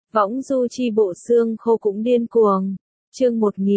Võng du chi bộ xương khô cũng điên cuồng. Chương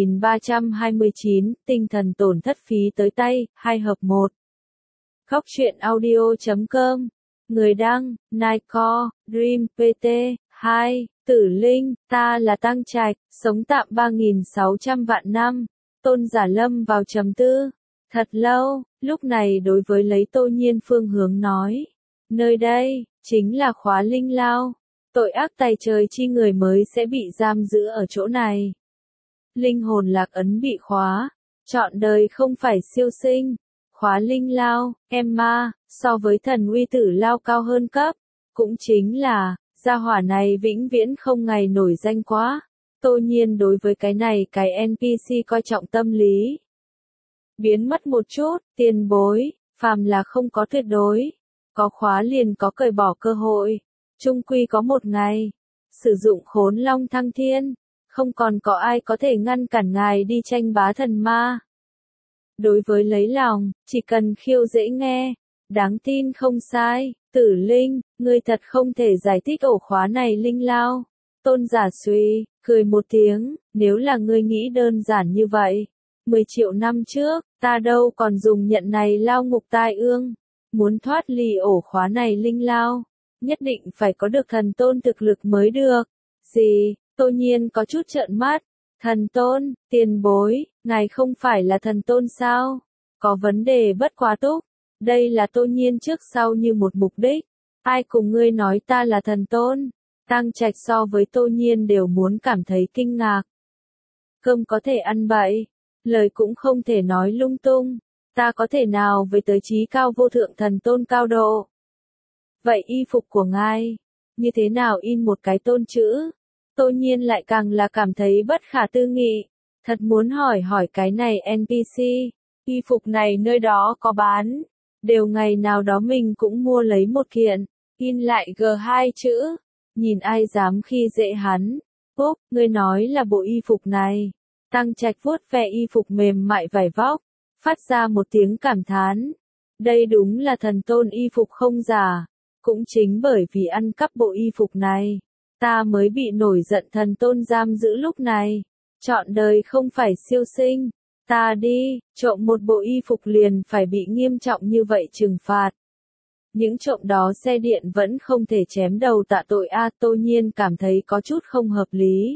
1329, tinh thần tổn thất phí tới tay, 2 hợp 1. Khóc chuyện audio.com. Người đăng, Nightcore, Dream PT, 2, Tử Linh, ta là Tăng Trạch, sống tạm 3.600 vạn năm. Tôn Giả lâm vào trầm tư. Thật lâu, lúc này đối với lấy Tô Nhiên phương hướng nói. Nơi đây, chính là Khóa Linh Lao. Tội ác tày trời chi người mới sẽ bị giam giữ ở chỗ này. Linh hồn lạc ấn bị khóa, trọn đời không phải siêu sinh. Khóa Linh Lao, Emma, so với thần uy tử lao cao hơn cấp. Cũng chính là, gia hỏa này vĩnh viễn không ngày nổi danh quá. Tô Nhiên đối với cái này cái NPC coi trọng tâm lý. Biến mất một chút, tiền bối, phàm là không có tuyệt đối. Có khóa liền có cởi bỏ cơ hội. Chung quy có một ngày, sử dụng khốn long thăng thiên, không còn có ai có thể ngăn cản ngài đi tranh bá thần ma. Đối với lấy lòng, chỉ cần khiêu dễ nghe, đáng tin không sai, Tử Linh, ngươi thật không thể giải thích ổ khóa này linh lao. Tôn Giả suy, cười một tiếng, nếu là ngươi nghĩ đơn giản như vậy, 10 triệu năm trước, ta đâu còn dùng nhận này lao ngục tai ương, muốn thoát ly ổ khóa này linh lao. Nhất định phải có được thần tôn thực lực mới được. Gì? Tô Nhiên có chút trợn mắt. Thần tôn, tiền bối, ngài không phải là thần tôn sao? Có vấn đề bất quá túc. Đây là Tô Nhiên trước sau như một mục đích. Ai cùng ngươi nói ta là thần tôn? Tăng Trạch so với Tô Nhiên đều muốn cảm thấy kinh ngạc. Cơm có thể ăn bậy, lời cũng không thể nói lung tung. Ta có thể nào với tới trí cao vô thượng thần tôn cao độ? Vậy y phục của ngài, như thế nào in một cái tôn chữ? Tô Nhiên lại càng là cảm thấy bất khả tư nghị. Thật muốn hỏi cái này NPC, y phục này nơi đó có bán. Đều ngày nào đó mình cũng mua lấy một kiện, in lại G2 chữ. Nhìn ai dám khi dễ hắn. Phúc, ngươi nói là bộ y phục này. Tăng Trạch vuốt ve y phục mềm mại vải vóc, phát ra một tiếng cảm thán. Đây đúng là thần tôn y phục không giả. Cũng chính bởi vì ăn cắp bộ y phục này, ta mới bị nổi giận thần tôn giam giữ lúc này. Trọn đời không phải siêu sinh. Ta đi, trộm một bộ y phục liền phải bị nghiêm trọng như vậy trừng phạt. Những trộm đó xe điện vẫn không thể chém đầu tạ tội a. Tô Nhiên cảm thấy có chút không hợp lý.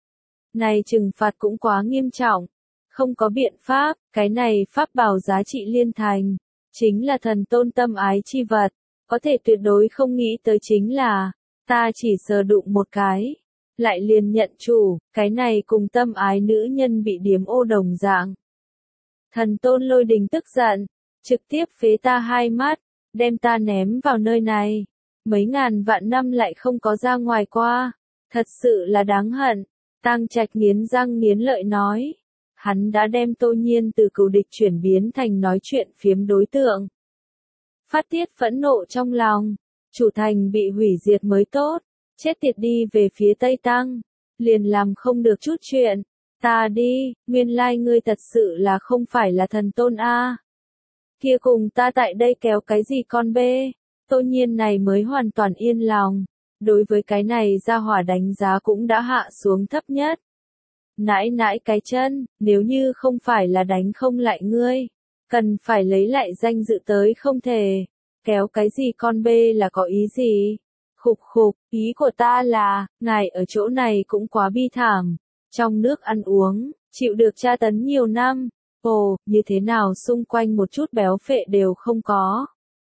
Này trừng phạt cũng quá nghiêm trọng. Không có biện pháp, cái này pháp bảo giá trị liên thành. Chính là thần tôn tâm ái chi vật. Có thể tuyệt đối không nghĩ tới chính là, ta chỉ sờ đụng một cái, lại liền nhận chủ, cái này cùng tâm ái nữ nhân bị điếm ô đồng dạng. Thần tôn Lôi Đình tức giận, trực tiếp phế ta 2 mắt, đem ta ném vào nơi này. Mấy ngàn vạn năm lại không có ra ngoài qua, thật sự là đáng hận. Tăng Trạch nghiến răng nghiến lợi nói, hắn đã đem Tô Nhiên từ cừu địch chuyển biến thành nói chuyện phiếm đối tượng. Phát tiết phẫn nộ trong lòng, chủ thành bị hủy diệt mới tốt, chết tiệt đi về phía Tây Tăng, liền làm không được chút chuyện. Ta đi, nguyên lai ngươi thật sự là không phải là thần tôn a. Kia cùng ta tại đây kéo cái gì con bê? Tô Nhiên này mới hoàn toàn yên lòng, đối với cái này gia hỏa đánh giá cũng đã hạ xuống thấp nhất. Nãi nãi cái chân, nếu như không phải là đánh không lại ngươi, cần phải lấy lại danh dự tới không thể. Kéo cái gì con bê là có ý gì? Khục khục, ý của ta là, ngài ở chỗ này cũng quá bi thảm. Trong nước ăn uống, chịu được tra tấn nhiều năm. Ồ, như thế nào xung quanh một chút béo phệ đều không có.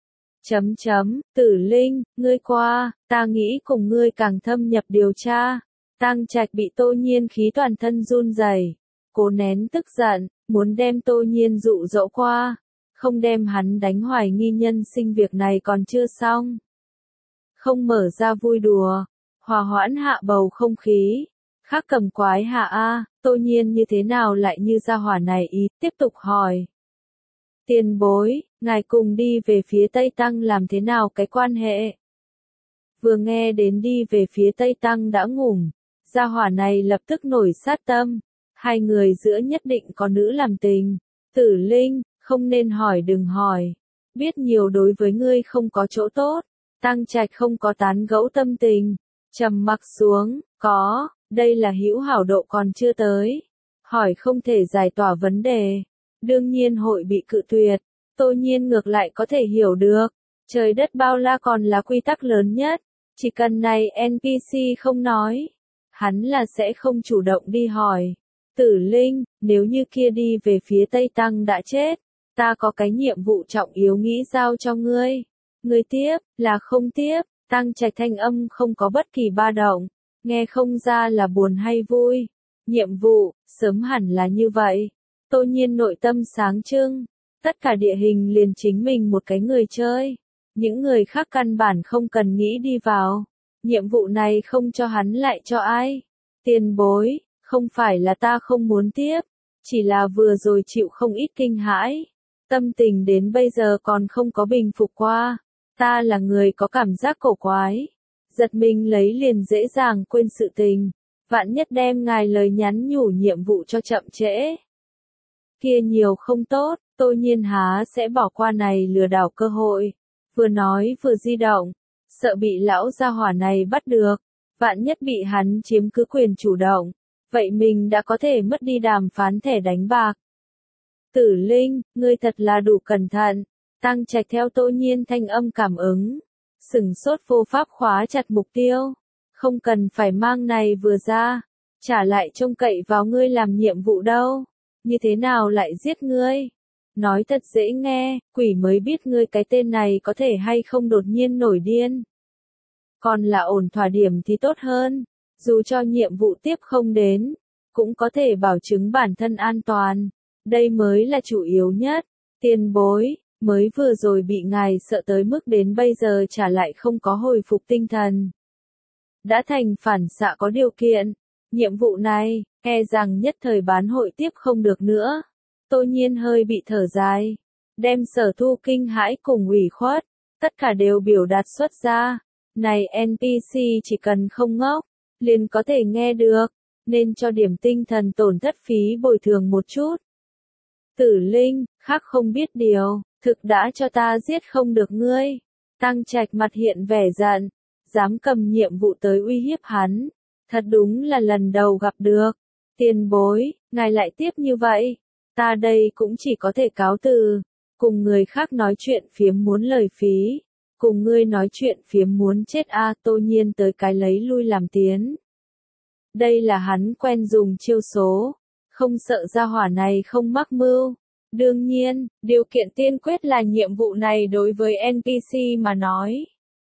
Tử Linh, ngươi qua, ta nghĩ cùng ngươi càng thâm nhập điều tra. Tăng Trạch bị Tô Nhiên khí toàn thân run rẩy, cố nén tức giận, muốn đem Tô Nhiên dụ dỗ qua, không đem hắn đánh hoài nghi nhân sinh việc này còn chưa xong. Không mở ra vui đùa, hòa hoãn hạ bầu không khí, khắc cầm quái hạ a. Tô Nhiên như thế nào lại như gia hỏa này ý, tiếp tục hỏi. Tiền bối, ngài cùng đi về phía Tây Tăng làm thế nào cái quan hệ? Vừa nghe đến đi về phía Tây Tăng đã ngủm, gia hỏa này lập tức nổi sát tâm, hai người giữa nhất định có nữ làm tình. Tử Linh, không nên hỏi đừng hỏi, biết nhiều đối với ngươi không có chỗ tốt. Tăng Trạch không có tán gẫu tâm tình, Trầm mặc xuống, có, đây là hữu hảo độ còn chưa tới. Hỏi không thể giải tỏa vấn đề. Đương nhiên hội bị cự tuyệt. Tô Nhiên ngược lại có thể hiểu được. Trời đất bao la còn là quy tắc lớn nhất. Chỉ cần này NPC không nói. Hắn là sẽ không chủ động đi hỏi. Tử Linh, nếu như kia đi về phía Tây Tăng đã chết. Ta có cái nhiệm vụ trọng yếu nghĩ giao cho ngươi. Ngươi tiếp, là không tiếp. Tăng Trạch thanh âm không có bất kỳ ba động. Nghe không ra là buồn hay vui. Nhiệm vụ, sớm hẳn là như vậy. Tô Nhiên nội tâm sáng trưng. Tất cả địa hình liền chính mình một cái người chơi. Những người khác căn bản không cần nghĩ đi vào. Nhiệm vụ này không cho hắn lại cho ai. Tiền bối, không phải là ta không muốn tiếp. Chỉ là vừa rồi chịu không ít kinh hãi. Tâm tình đến bây giờ còn không có bình phục qua. Ta là người có cảm giác cổ quái. Giật mình lấy liền dễ dàng quên sự tình. Vạn nhất đem ngài lời nhắn nhủ nhiệm vụ cho chậm trễ. Kia nhiều không tốt, Tô Nhiên há sẽ bỏ qua này lừa đảo cơ hội. Vừa nói vừa di động, sợ bị lão gia hỏa này bắt được. Vạn nhất bị hắn chiếm cứ quyền chủ động. Vậy mình đã có thể mất đi đàm phán thẻ đánh bạc. Tử Linh, ngươi thật là đủ cẩn thận. Tăng Trạch theo Tô Nhiên thanh âm cảm ứng. Sửng sốt vô pháp khóa chặt mục tiêu. Không cần phải mang này vừa ra. Trả lại trông cậy vào ngươi làm nhiệm vụ đâu. Như thế nào lại giết ngươi? Nói thật dễ nghe, quỷ mới biết ngươi cái tên này có thể hay không đột nhiên nổi điên. Còn là ổn thỏa điểm thì tốt hơn. Dù cho nhiệm vụ tiếp không đến, cũng có thể bảo chứng bản thân an toàn. Đây mới là chủ yếu nhất. Tiền bối, mới vừa rồi bị ngài sợ tới mức đến bây giờ trả lại không có hồi phục tinh thần. Đã thành phản xạ có điều kiện. Nhiệm vụ này, e rằng nhất thời bán hội tiếp không được nữa. Tô Nhiên hơi bị thở dài. Đem Sở Thu kinh hãi cùng ủy khuất. Tất cả đều biểu đạt xuất ra. Này NPC chỉ cần không ngốc, liền có thể nghe được. Nên cho điểm tinh thần tổn thất phí bồi thường một chút. Tử Linh, khác không biết điều. Thực đã cho ta giết không được ngươi. Tăng Trạch mặt hiện vẻ giận. Dám cầm nhiệm vụ tới uy hiếp hắn. Thật đúng là lần đầu gặp được. Tiền bối, ngài lại tiếp như vậy. Ta đây cũng chỉ có thể cáo từ. Cùng người khác nói chuyện phiếm muốn lời phí. Cùng ngươi nói chuyện phiếm muốn chết Tô Nhiên tới cái lấy lui làm tiến. Đây là hắn quen dùng chiêu số. Không sợ gia hỏa này không mắc mưu. Đương nhiên, điều kiện tiên quyết là nhiệm vụ này đối với NPC mà nói.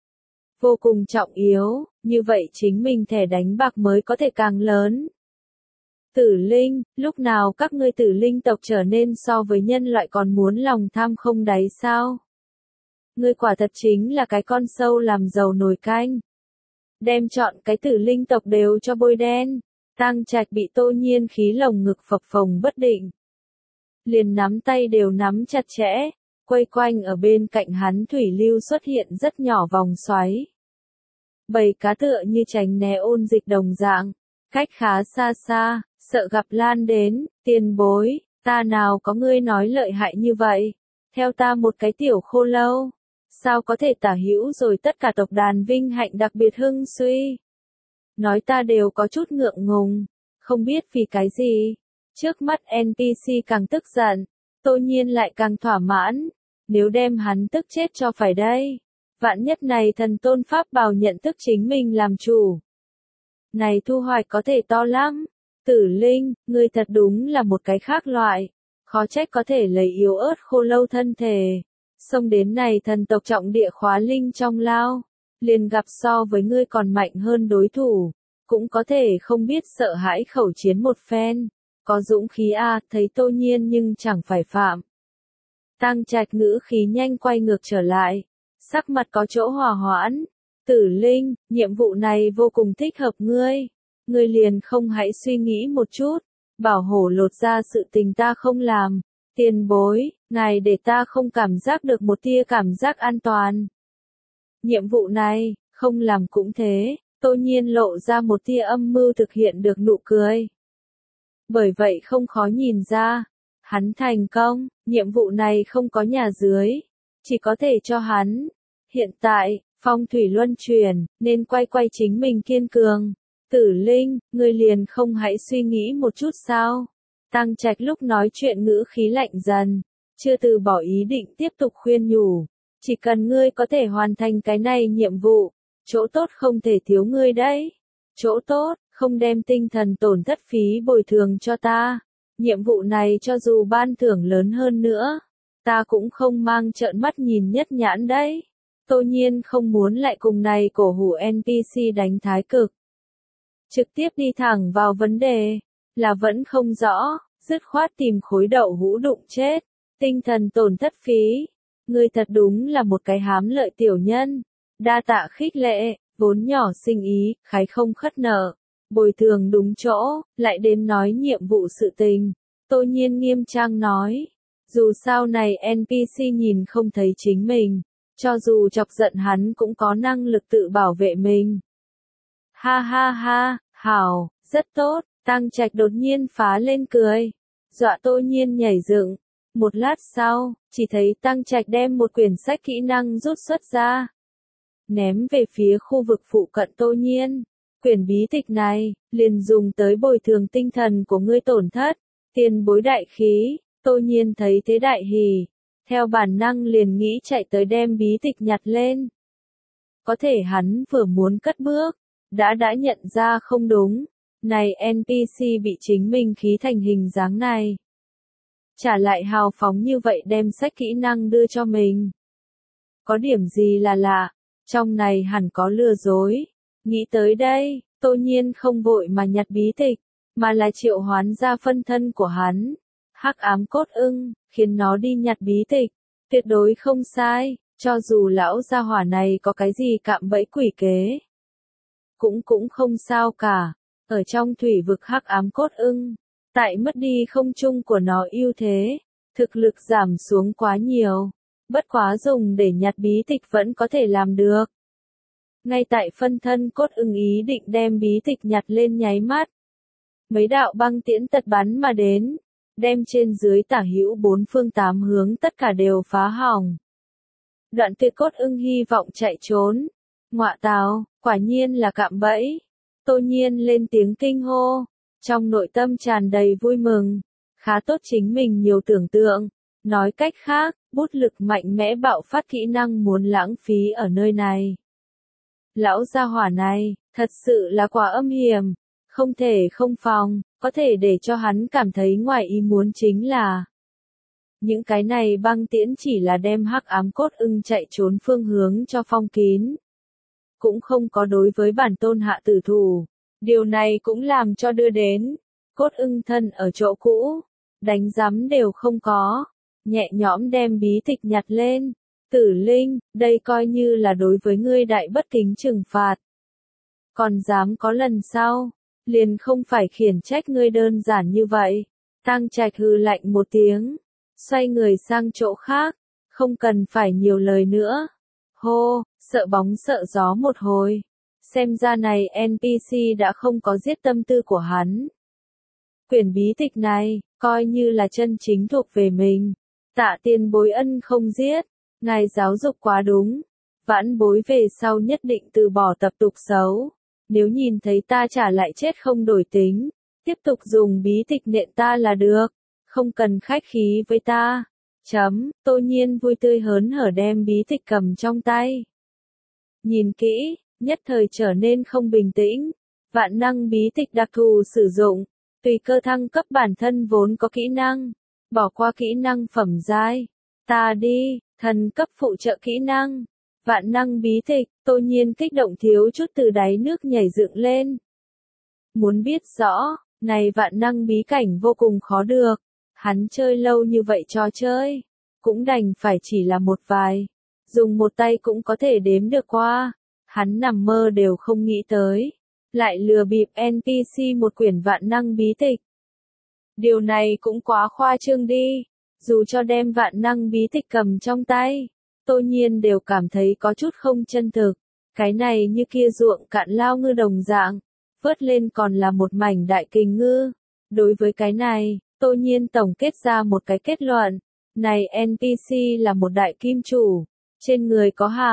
Vô cùng trọng yếu, như vậy chính mình thẻ đánh bạc mới có thể càng lớn. Tử Linh, lúc nào các ngươi Tử Linh tộc trở nên so với nhân loại còn muốn lòng tham không đáy sao? Ngươi quả thật chính là cái con sâu làm dầu nồi canh. Đem chọn cái Tử Linh tộc đều cho bôi đen. Tăng Trạch bị Tô Nhiên khí lồng ngực phập phồng bất định. Liền nắm tay đều nắm chặt chẽ. Quay quanh ở bên cạnh hắn thủy lưu xuất hiện rất nhỏ vòng xoáy. Bầy cá tựa như tránh né ôn dịch đồng dạng. Cách khá xa xa, sợ gặp lan đến. Tiền bối, ta nào có ngươi nói lợi hại như vậy. Theo ta một cái tiểu khô lâu. Sao có thể tả hữu rồi tất cả tộc đàn vinh hạnh đặc biệt hưng suy. Nói ta đều có chút ngượng ngùng. Không biết vì cái gì. Trước mắt NPC càng tức giận. Tô Nhiên lại càng thỏa mãn. Nếu đem hắn tức chết cho phải đây. Vạn nhất này thần tôn pháp bào nhận thức chính mình làm chủ. Này thu hoạch có thể to lắm. Tử Linh, ngươi thật đúng là một cái khác loại. Khó trách có thể lấy yếu ớt khô lâu thân thể. Xông đến này thần tộc trọng địa khóa linh trong lao. Liền gặp so với ngươi còn mạnh hơn đối thủ. Cũng có thể không biết sợ hãi khẩu chiến một phen. Có dũng khí thấy Tô Nhiên nhưng chẳng phải phạm. Tăng Trạch ngữ khí nhanh quay ngược trở lại. Sắc mặt có chỗ hòa hoãn. Tử Linh, nhiệm vụ này vô cùng thích hợp ngươi. Ngươi liền không hãy suy nghĩ một chút. Bảo hổ lột ra sự tình ta không làm. Tiền bối, ngài để ta không cảm giác được một tia cảm giác an toàn. Nhiệm vụ này, không làm cũng thế. Tô Nhiên lộ ra một tia âm mưu thực hiện được nụ cười. Bởi vậy không khó nhìn ra. Hắn thành công, nhiệm vụ này không có nhà dưới. Chỉ có thể cho hắn. Hiện tại, phong thủy luân chuyển, nên quay chính mình kiên cường. Tử Linh, ngươi liền không hãy suy nghĩ một chút sao? Tăng Trạch lúc nói chuyện ngữ khí lạnh dần, chưa từ bỏ ý định tiếp tục khuyên nhủ. Chỉ cần ngươi có thể hoàn thành cái này nhiệm vụ, chỗ tốt không thể thiếu ngươi đấy. Chỗ tốt, không đem tinh thần tổn thất phí bồi thường cho ta. Nhiệm vụ này cho dù ban thưởng lớn hơn nữa, ta cũng không mang trợn mắt nhìn nhất nhãn đấy. Tô Nhiên không muốn lại cùng này cổ hủ NPC đánh thái cực. Trực tiếp đi thẳng vào vấn đề, là vẫn không rõ, dứt khoát tìm khối đậu hũ đụng chết. Tinh thần tổn thất phí, ngươi thật đúng là một cái hám lợi tiểu nhân. Đa tạ khích lệ, vốn nhỏ sinh ý, khái không khất nợ. Bồi thường đúng chỗ, lại đến nói nhiệm vụ sự tình. Tô Nhiên nghiêm trang nói, dù sao này NPC nhìn không thấy chính mình, cho dù chọc giận hắn cũng có năng lực tự bảo vệ mình. Ha ha ha, hảo, rất tốt, Tăng Trạch đột nhiên phá lên cười, dọa Tô Nhiên nhảy dựng. Một lát sau, chỉ thấy Tăng Trạch đem một quyển sách kỹ năng rút xuất ra, ném về phía khu vực phụ cận Tô Nhiên. Quyển bí tịch này, liền dùng tới bồi thường tinh thần của ngươi tổn thất, tiền bối đại khí. Tô Nhiên thấy thế đại hỉ, theo bản năng liền nghĩ chạy tới đem bí tịch nhặt lên. Có thể hắn vừa muốn cất bước, đã nhận ra không đúng, này NPC bị chính mình khí thành hình dáng này. Trả lại hào phóng như vậy đem sách kỹ năng đưa cho mình. Có điểm gì là lạ, trong này hẳn có lừa dối. Nghĩ tới đây, Tô Nhiên không vội mà nhặt bí tịch, mà là triệu hoán ra phân thân của hắn. Hắc ám cốt ưng, khiến nó đi nhặt bí tịch. Tuyệt đối không sai, cho dù lão gia hỏa này có cái gì cạm bẫy quỷ kế. Cũng không sao cả, ở trong thủy vực hắc ám cốt ưng, tại mất đi không trung của nó ưu thế, thực lực giảm xuống quá nhiều. Bất quá dùng để nhặt bí tịch vẫn có thể làm được. Ngay tại phân thân cốt ưng ý định đem bí tịch nhặt lên nháy mắt. Mấy đạo băng tiễn tật bắn mà đến, đem trên dưới tả hữu bốn phương tám hướng tất cả đều phá hỏng. Đoạn tuyệt cốt ưng hy vọng chạy trốn. Ngọa tào, quả nhiên là cạm bẫy. Tô Nhiên lên tiếng kinh hô, trong nội tâm tràn đầy vui mừng. Khá tốt chính mình nhiều tưởng tượng. Nói cách khác, bút lực mạnh mẽ bạo phát kỹ năng muốn lãng phí ở nơi này. Lão gia hỏa này, thật sự là quá âm hiểm, không thể không phòng, có thể để cho hắn cảm thấy ngoài ý muốn chính là những cái này băng tiễn chỉ là đem hắc ám cốt ưng chạy trốn phương hướng cho phong kín. Cũng không có đối với bản tôn hạ tử thủ, điều này cũng làm cho đưa đến, cốt ưng thân ở chỗ cũ, đánh giám đều không có, nhẹ nhõm đem bí tịch nhặt lên. Tử Linh, đây coi như là đối với ngươi đại bất kính trừng phạt. Còn dám có lần sau, liền không phải khiển trách ngươi đơn giản như vậy. Tăng Trạch hừ lạnh một tiếng, xoay người sang chỗ khác, không cần phải nhiều lời nữa. Hô, sợ bóng sợ gió một hồi. Xem ra này NPC đã không có giết tâm tư của hắn. Quyển bí tịch này, coi như là chân chính thuộc về mình. Tạ tiền bối ân không giết. Ngài giáo dục quá đúng, vãn bối về sau nhất định từ bỏ tập tục xấu. Nếu nhìn thấy ta trả lại chết không đổi tính, tiếp tục dùng bí tịch nện ta là được, không cần khách khí với ta. Tô Nhiên vui tươi hớn hở đem bí tịch cầm trong tay. Nhìn kỹ, nhất thời trở nên không bình tĩnh. Vạn năng bí tịch đặc thù sử dụng, tùy cơ thăng cấp bản thân vốn có kỹ năng, bỏ qua kỹ năng phẩm giai. Ta đi. Thần cấp phụ trợ kỹ năng, vạn năng bí tịch. Tô Nhiên kích động thiếu chút từ đáy nước nhảy dựng lên. Muốn biết rõ, này vạn năng bí cảnh vô cùng khó được, hắn chơi lâu như vậy trò chơi, cũng đành phải chỉ là một vài, dùng một tay cũng có thể đếm được qua, hắn nằm mơ đều không nghĩ tới, lại lừa bịp NPC một quyển vạn năng bí tịch. Điều này cũng quá khoa trương đi. Dù cho đem vạn năng bí tịch cầm trong tay, Tô Nhiên đều cảm thấy có chút không chân thực. Cái này như kia ruộng cạn lao ngư đồng dạng, vớt lên còn là một mảnh đại kình ngư. Đối với cái này, Tô Nhiên tổng kết ra một cái kết luận. Này NPC là một đại kim chủ, trên người có hàng,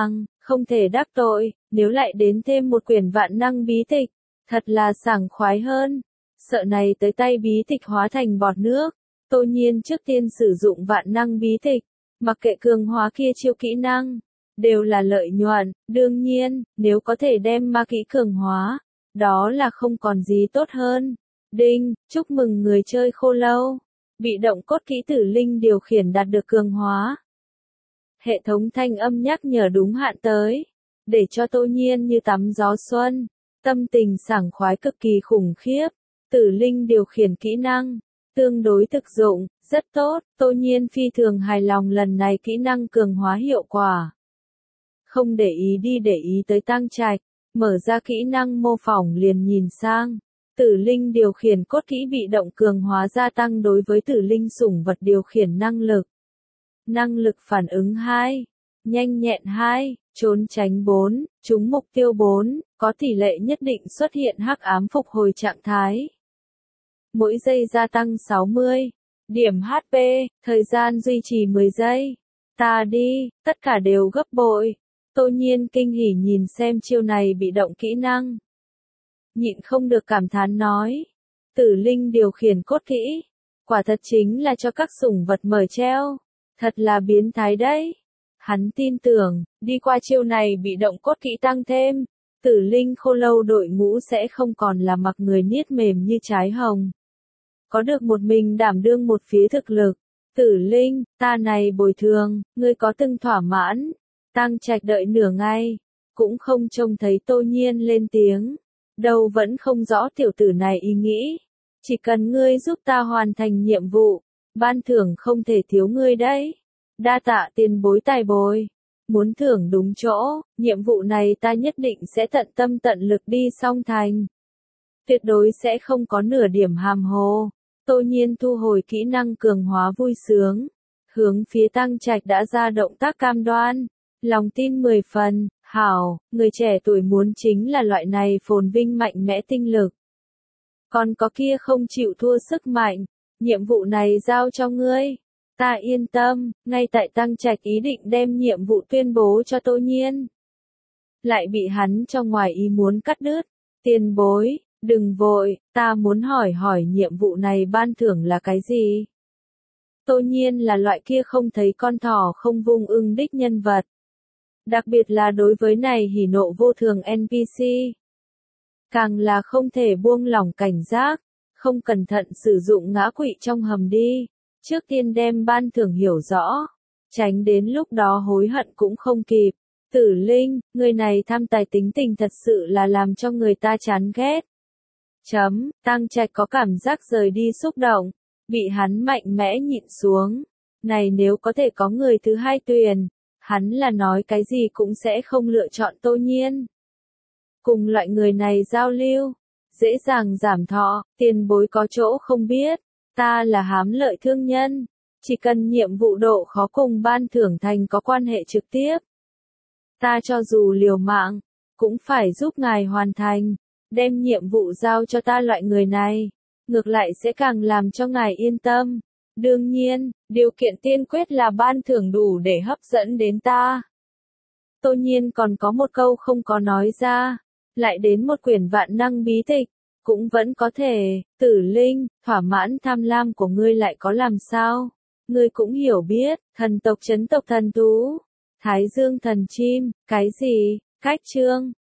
không thể đắc tội, nếu lại đến thêm một quyển vạn năng bí tịch, thật là sảng khoái hơn. Sợ này tới tay bí tịch hóa thành bọt nước, Tô Nhiên trước tiên sử dụng vạn năng bí tịch, mặc kệ cường hóa kia chiêu kỹ năng, đều là lợi nhuận, đương nhiên, nếu có thể đem ma kỹ cường hóa, đó là không còn gì tốt hơn. Đinh, chúc mừng người chơi khô lâu, bị động cốt kỹ tử linh điều khiển đạt được cường hóa. Hệ thống thanh âm nhắc nhở đúng hạn tới, để cho Tô Nhiên như tắm gió xuân, tâm tình sảng khoái cực kỳ khủng khiếp. Tử linh điều khiển kỹ năng, tương đối thực dụng, rất tốt, Tô Nhiên phi thường hài lòng lần này kỹ năng cường hóa hiệu quả. Không để ý tới Tăng Trạch, mở ra kỹ năng mô phỏng liền nhìn sang. Tử linh điều khiển cốt kỹ bị động cường hóa gia tăng đối với tử linh sủng vật điều khiển năng lực. Năng lực phản ứng 2, nhanh nhẹn 2, trốn tránh 4, trúng mục tiêu 4, có tỷ lệ nhất định xuất hiện hắc ám phục hồi trạng thái. Mỗi giây gia tăng 60 điểm HP, thời gian duy trì 10 giây. Ta đi, tất cả đều gấp bội. Tô Nhiên kinh hỉ nhìn xem chiêu này bị động kỹ năng. Nhịn không được cảm thán nói. Tử linh điều khiển cốt kỹ. Quả thật chính là cho các sủng vật mời treo. Thật là biến thái đấy. Hắn tin tưởng, đi qua chiêu này bị động cốt kỹ tăng thêm. Tử linh khô lâu đội ngũ sẽ không còn là mặc người niết mềm như trái hồng. Có được một mình đảm đương một phía thực lực. Tử linh, ta này bồi thường, ngươi có từng thỏa mãn. Tăng Trạch đợi nửa ngày, cũng không trông thấy Tô Nhiên lên tiếng. Đâu vẫn không rõ tiểu tử này ý nghĩ. Chỉ cần ngươi giúp ta hoàn thành nhiệm vụ, ban thưởng không thể thiếu ngươi đấy. Đa tạ tiền bối tài bồi. Muốn thưởng đúng chỗ, nhiệm vụ này ta nhất định sẽ tận tâm tận lực đi xong thành. Tuyệt đối sẽ không có nửa điểm hàm hồ. Tô Nhiên thu hồi kỹ năng cường hóa vui sướng. Hướng phía Tăng Trạch đã ra động tác cam đoan. Lòng tin 10 phần, hảo, người trẻ tuổi muốn chính là loại này phồn vinh mạnh mẽ tinh lực. Còn có kia không chịu thua sức mạnh, nhiệm vụ này giao cho ngươi. Ta yên tâm, ngay tại Tăng Trạch ý định đem nhiệm vụ tuyên bố cho Tô Nhiên. Lại bị hắn cho ngoài ý muốn cắt đứt. Tiền bối, đừng vội, ta muốn hỏi nhiệm vụ này ban thưởng là cái gì? Tô Nhiên là loại kia không thấy con thỏ không vung ưng đích nhân vật. Đặc biệt là đối với này hỉ nộ vô thường NPC. Càng là không thể buông lỏng cảnh giác, không cẩn thận sử dụng ngã quỵ trong hầm đi. Trước tiên đem ban thưởng hiểu rõ, tránh đến lúc đó hối hận cũng không kịp. Tử linh, người này tham tài tính tình thật sự là làm cho người ta chán ghét. Tăng Trạch có cảm giác rời đi xúc động, bị hắn mạnh mẽ nhịn xuống. Này nếu có thể có người thứ hai tuyển, hắn là nói cái gì cũng sẽ không lựa chọn Tô Nhiên. Cùng loại người này giao lưu, dễ dàng giảm thọ, tiền bối có chỗ không biết, ta là hám lợi thương nhân, chỉ cần nhiệm vụ độ khó cùng ban thưởng thành có quan hệ trực tiếp. Ta cho dù liều mạng, cũng phải giúp ngài hoàn thành, đem nhiệm vụ giao cho ta loại người này, ngược lại sẽ càng làm cho ngài yên tâm. Đương nhiên, điều kiện tiên quyết là ban thưởng đủ để hấp dẫn đến ta. Tô Nhiên còn có một câu không có nói ra, lại đến một quyển vạn năng bí tịch, cũng vẫn có thể. Tử linh, thỏa mãn tham lam của ngươi lại có làm sao? Ngươi cũng hiểu biết, thần tộc chấn tộc thần thú, Thái Dương thần chim, cái gì? Cách chương